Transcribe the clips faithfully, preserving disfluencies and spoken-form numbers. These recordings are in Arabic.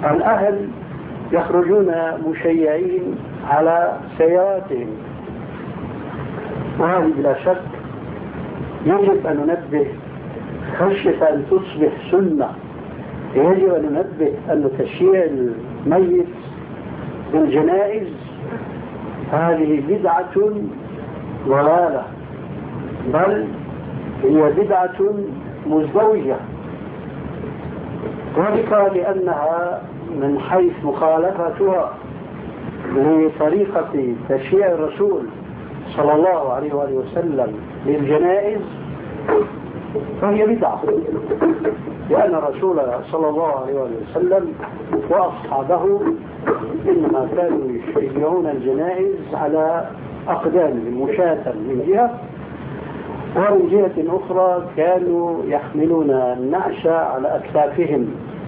الأهل يخرجون مشيعين على سياراتهم، وهذه بلا شك يجب أن ننبه خشية أن تصبح سنة. يجب أن ننبه أن تشييع الميت بالجنائز هذه بدعة ضلالة، بل هي بدعة مزدوجة، وذلك لأنها من حيث مخالفتها لطريقة تشييع الرسول صلى الله عليه وآله وسلم للجنائز فهي بدعة، لأن الرسول صلى الله عليه وآله وسلم وأصحابه إنما كانوا يشيعون الجنائز على أقدامهم مشاة من جهة، ومن جهة أخرى كانوا يحملون النعش على أكتافهم.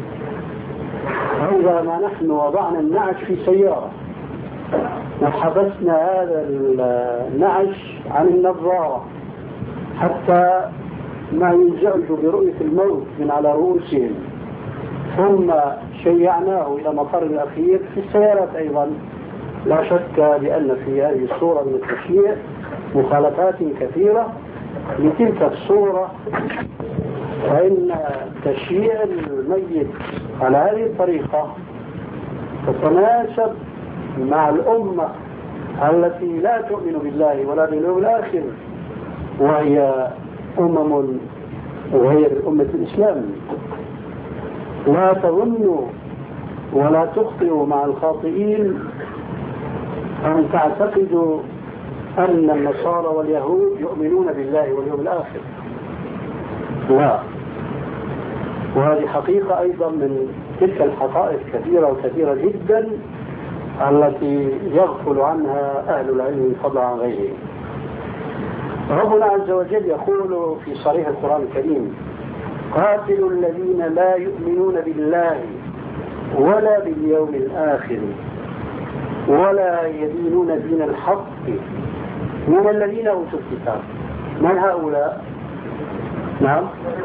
وإذا ما نحن وضعنا النعش في سيارة وحبسنا هذا النعش عن النظارة حتى ما ينزعج برؤية الموت من على رؤوسهم، ثم شيعناه إلى مقر الأخير في السيارات أيضا، لا شك بأن في هذه الصورة من التشييع مخالفات كثيرة لتلك الصورة. فإن تشييع الميت على هذه الطريقة تتناسب مع الأمة التي لا تؤمن بالله ولا باليوم الآخر، وهي أمم غير أمة الإسلام. لا تظنوا ولا تخطئوا مع الخاطئين أن تعتقدوا أن النصارى واليهود يؤمنون بالله واليوم الآخر، لا. وهذه حقيقة أيضا من تلك الحقائق كثيرة وكثيرة جدا التي يغفل عنها أهل العلم فضلا عن غيرهم. ربنا عز وجل يقول في صريح القرآن الكريم: قاتلوا الذين لا يؤمنون بالله ولا باليوم الآخر ولا يدينون دين الحق من الذين أوتوا الكتاب. من هؤلاء؟ نعم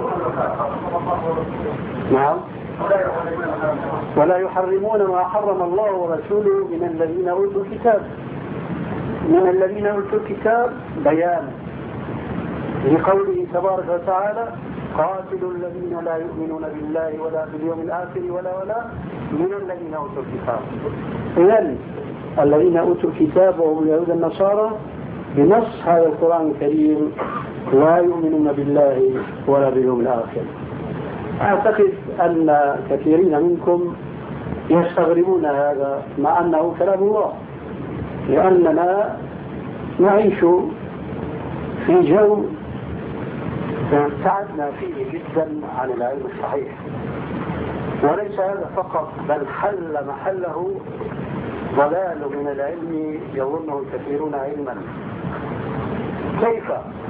نعم ولا يحرمون ما حرم الله ورسوله من الذين أوتوا الكتاب. من الذين أوتوا الكتاب بيان لقوله تبارك وتعالى: قاتلوا الذين لا يؤمنون بالله ولا باليوم الآخر ولا ولا من الذين أوتوا الكتاب. إذن الذين أوتوا الكتاب وهم اليهود النصارى بنص هذا القرآن الكريم لا يؤمنون بالله ولا باليوم الآخر. أعتقد أن كثيرين منكم يستغربون هذا مع أنه كلام الله، لأننا نعيش في جو ابتعدنا فيه جدا عن العلم الصحيح، وليس هذا فقط بل حل محله ضلال من العلم يظنه الكثيرون علما. كيف؟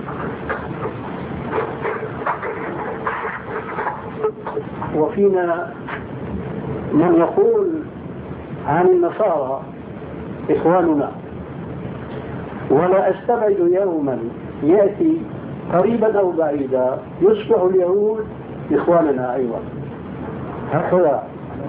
وفينا من يقول عن النصارى إخواننا، ولا أستبعد يوما يأتي قريبا أو بعيدا يصبح اليهود إخواننا أيضا، هكذا.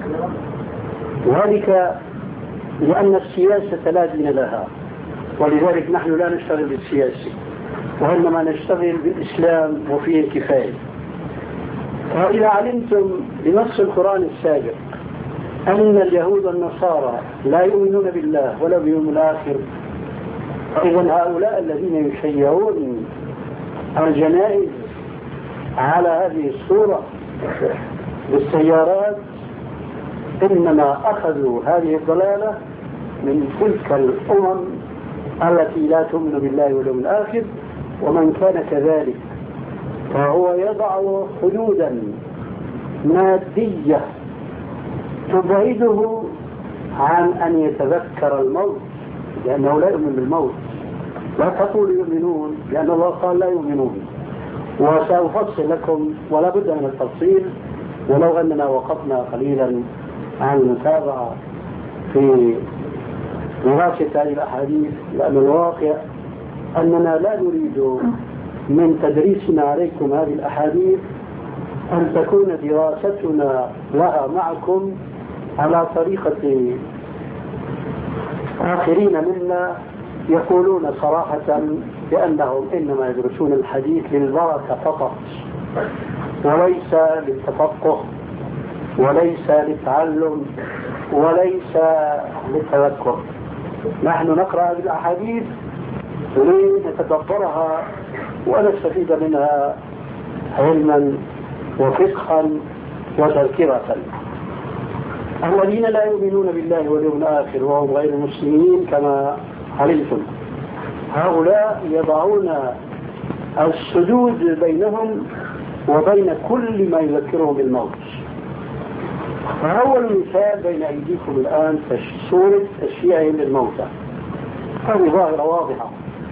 وذلك لأن السياسة لا دين لها، ولذلك نحن لا نشتغل بالسياسة وإنما نشتغل بالإسلام وفيه الكفاية. فإذا علمتم بنص القرآن السابق أن اليهود والنصارى لا يؤمنون بالله ولا باليوم الآخر، فإذا هؤلاء الذين يشيعون الجنائز على هذه الصورة بالسيارات إنما أخذوا هذه الضلالة من تلك الأمم التي لا تؤمن بالله واليوم الآخر. ومن كان كذلك فهو يضع حدودا مادية تبعده عن أن يتذكر الموت، لأنه لا يؤمن بالموت. لا تقولوا يؤمنون، لأن الله قال لا يؤمنون. وسأفصل لكم ولا بد من التفصيل، ولو أننا وقفنا قليلا عن المتابعة في دراسة هذه الأحاديث، لأن الواقع أننا لا نريد من تدريسنا عليكم هذه الأحاديث أن تكون دراستنا لها معكم على طريقة آخرين منا يقولون صراحة بأنهم إنما يدرسون الحديث للبركة فقط وليس للتفقه وليس للتعلم وليس للتذكر. نحن نقرأ الأحاديث لنتدبرها ونستفيد منها علما وفقها وتذكرة. الذين لا يؤمنون بالله واليوم الآخر وهم غير مسلمين كما علمتم هؤلاء يضعون السدود بينهم وبين كل ما يذكرهم بالموت. فأول مثال بين أيديكم الآن صورة تشييعهم للموتى، هذه ظاهرة واضحة.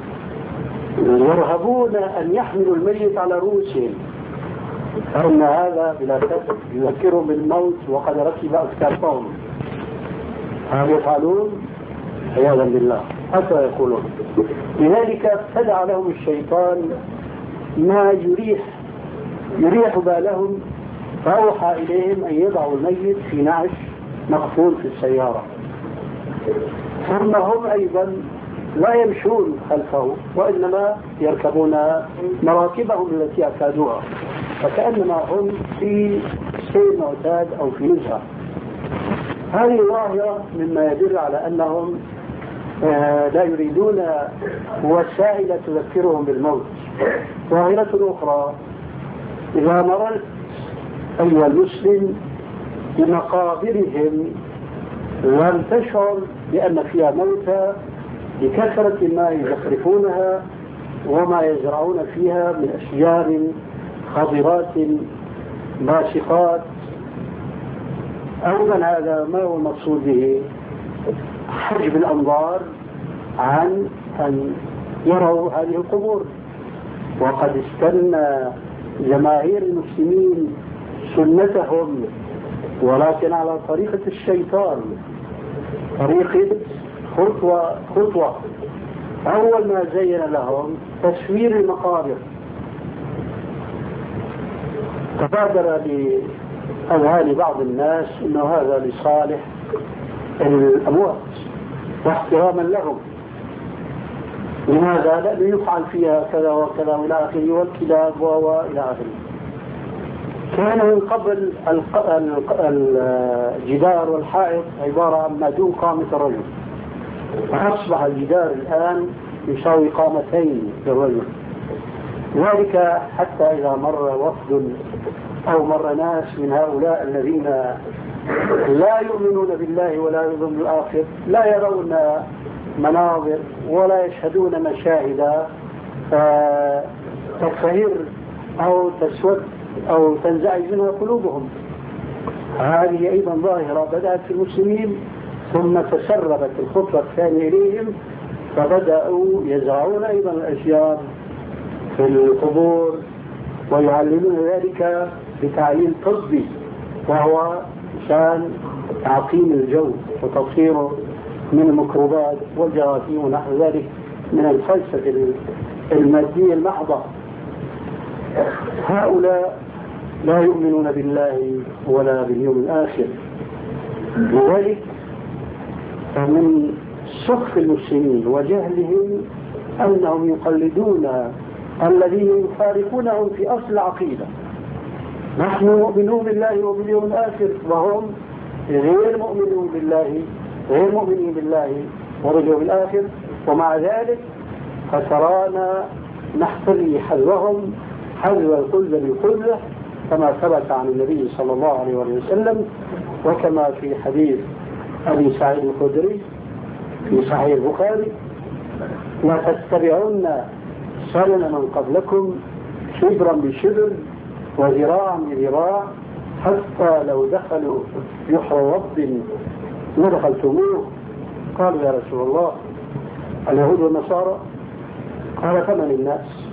يرهبون أن يحملوا الميت على رؤوسهم، فإن هذا بلا شك يذكرهم بالموت وقد ركب أكتافهم. هل يفعلون؟ عياذا بالله حتى يقولون. لذلك ابتدع لهم الشيطان ما يريح يريح بالهم، فأوحى إليهم أن يضعوا الميت في نعش مقفول في السيارة، ثم هم أيضا لا يمشون خلفه وإنما يركبون مراكبهم التي اعتادوها، فكأنما هم في سير معتاد أو في نزهة. هذه ظاهرة مما يدل على أنهم لا يريدون وسائل تذكرهم بالموت. ظاهرة أخرى، إذا مررت أيها المسلم بمقابرهم لم تشعر بأن فيها موتى بكثرة ما يزخرفونها وما يزرعون فيها من أشجار خضرات باسقات. أيضا هذا ما هو المقصود به؟ حجب الأنظار عن أن يروا هذه القبور. وقد استنى جماهير المسلمين سنتهم ولكن على طريقة الشيطان، طريقة خطوة خطوة. أول ما زين لهم تصوير المقابر، تبادر لأذهان بعض الناس أنه هذا لصالح الأموات واحتراما لهم. لماذا؟ لأنه يفعل فيها كذا وكذا إلى آخره والكلاب وإلى آخره. كان من قبل الجدار والحائط عبارة عن ما دون قامة الرجل، فأصبح الجدار الآن يساوي قامتين للرجل. ذلك حتى إذا مر وفد أو مر ناس من هؤلاء الذين لا يؤمنون بالله ولا يؤمنون بالآخر لا يرون مناظر ولا يشهدون مشاهد تقهر أو تسود أو تنزعج منها قلوبهم. هذه أيضا ظاهرة بدأت في المسلمين ثم تسربت الخطوة الثانية إليهم، فبدأوا يزرعون أيضا الأشجار في القبور ويعلمون ذلك بتعليم طبي، وهو شان تعقيم الجو وتطهيره من الميكروبات والجراثيم ونحو ذلك من الفلسفة المادية المحضة. هؤلاء لا يؤمنون بالله ولا باليوم الآخر. لذلك من سخف المسلمين وجهلهم أنهم يقلدون الذين يفارقونهم في أصل العقيدة. نحن مؤمنون بالله وباليوم الآخر وهم غير مؤمنون بالله غير مؤمنين بالله وباليوم الآخر، ومع ذلك فترانا نحتري حذوهم حذو القلب بالقلب كما ثبت عن النبي صلى الله عليه وسلم، وكما في حديث أبي سعيد الخدري في صحيح البخاري: لا تتبعون سنن من قبلكم شبرا بشبر وذراعا بذراع حتى لو دخلوا جحر رب لدخلتموه. قالوا: يا رسول الله اليهود والنصارى؟ قال: فمن الناس؟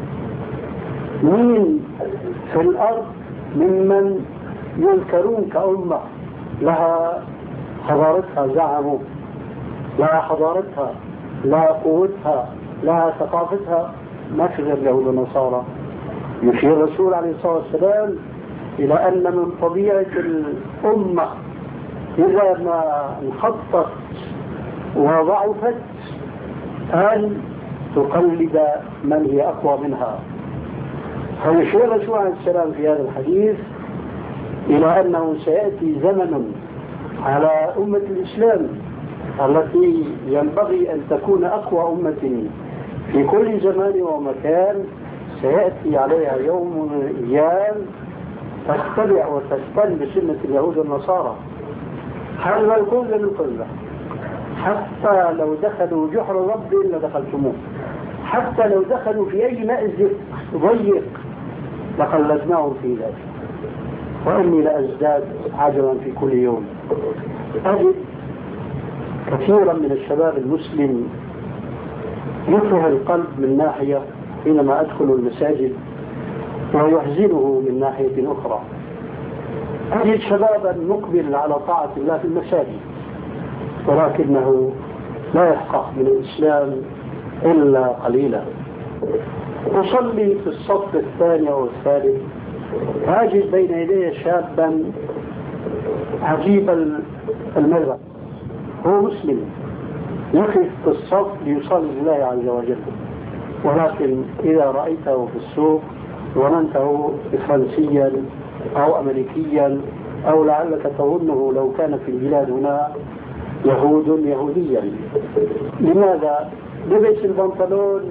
مين في الأرض ممن يذكرون كأمة لها حضارتها زعموا، لها حضارتها، لها قوتها، لها ثقافتها؟ ما في غير اليهود والنصارى. يشير الرسول عليه الصلاة والسلام إلى أن من طبيعة الأمة إذا ما انحطت وضعفت أن تقلد من هي أقوى منها. فيشير الرسول عليه السلام في هذا الحديث إلى أنه سيأتي زمن على أمة الإسلام التي ينبغي أن تكون أقوى أمة في كل زمان ومكان، سيأتي عليها يوم من الأيام تتبع وتستن بسنة اليهود والنصارى حل القلة للقلة، حتى لو دخلوا جحر رب لدخلتموه، حتى لو دخلوا في أي مأزق ضيق لخلدناهم في ذلك. وإني لأزداد عجبا في كل يوم، أجد كثيرا من الشباب المسلم يفرح القلب من ناحية حينما أدخل المساجد ويحزنه من ناحية أخرى. أجد شبابا مقبل على طاعة الله في المساجد ولكنه لا يفقه من الإسلام إلا قليلا. أصلي في الصف الثاني أو الثالث أجد بين يدي شابا عجيب المذهب، هو مسلم يقف في الصف ليصلي لله عز وجل، ولكن إذا رأيته في السوق ظننته فرنسيا أو أمريكيا أو لعلك تظنه لو كان في البلاد هنا يهود يهوديا. لماذا؟ لبس البنطلون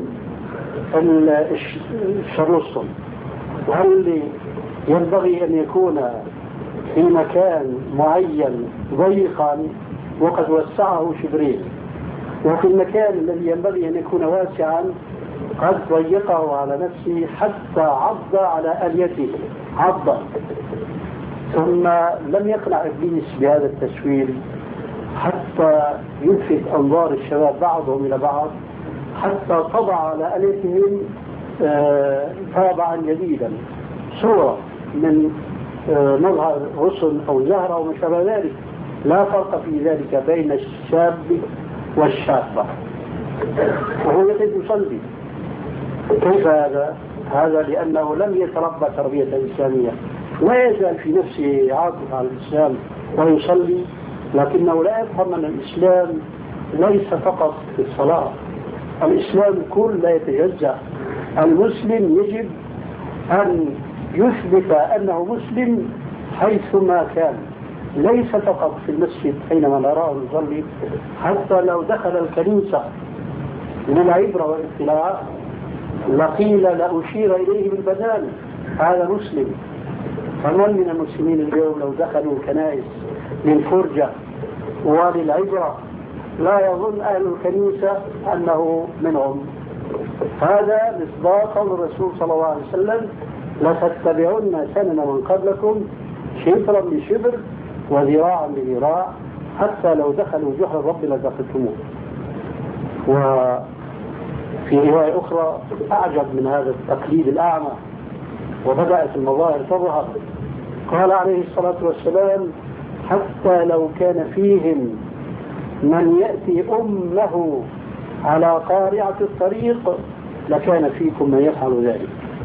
الشروصم، واللي ينبغي أن يكون في مكان معين ضيقا وقد وسعه شبرين، وفي المكان الذي ينبغي أن يكون واسعا قد ضيقه على نفسه حتى عض على أليته عضا. ثم لم يقنع إبليس بهذا التسوير حتى يلفت أنظار الشباب بعضهم إلى بعض، حتى طبع على أليتهم طابعا جديدا، صورة من مظهر غصن أو زهرة أو ما شابه ذلك. لا فرق في ذلك بين الشاب والشابة، وهو يقف يصلي. كيف هذا؟ هذا لأنه لم يتربى تربية إسلامية، لا يزال في نفسه عاطف على الإسلام ويصلي، لكنه لا يفهم أن الإسلام ليس فقط في الصلاة، الإسلام كل لا يتجزأ. المسلم يجب أن يثبت أنه مسلم حيثما كان، ليس فقط في المسجد حينما نراه يصلي، حتى لو دخل الكنيسة للعبرة والاطلاع لقيل لأشير إليه بالبدان هذا مسلم. فمن من المسلمين اليوم لو دخلوا الكنائس للفرجة وللعبرة لا يظن أهل الكنيسة أنه منهم؟ هذا مصداق قول الرسول صلى الله عليه وسلم: لتتبعن سنن من قبلكم شبرا بشبر وذراعا بذراع حتى لو دخلوا جحر الرب لدخلتموه. وفي رواية أخرى أعجب من هذا التقليد الأعمى وبدأت المظاهر تظهر. قال عليه الصلاة والسلام: حتى لو كان فيهم من يأتي أمه على قارعة الطريق لكان فيكم من يفعل ذلك.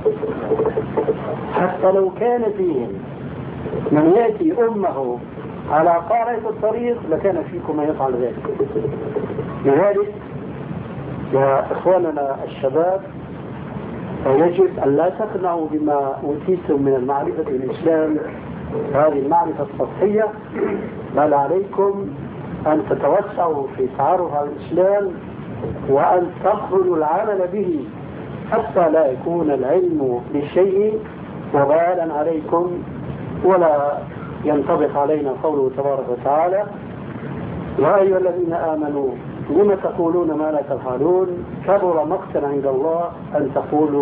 حتى لو كان فيهم من يأتي أمه على قارعة الطريق لكان فيكم من يفعل ذلك. لذلك يا إخواننا الشباب يجب أن لا تقنعوا بما أوتيتم من المعرفة بالإسلام، هذه المعرفة السطحية، بل عليكم أن تتوسعوا في التعرف على الإسلام وأن تقبلوا العمل به حتى لا يكون العلم بالشيء وبالا عليكم ولا ينطبق علينا قوله تبارك وتعالى: يا أيها الذين آمنوا لم تقولون ما لا تفعلون كبر مقتا عند الله أن تقولوا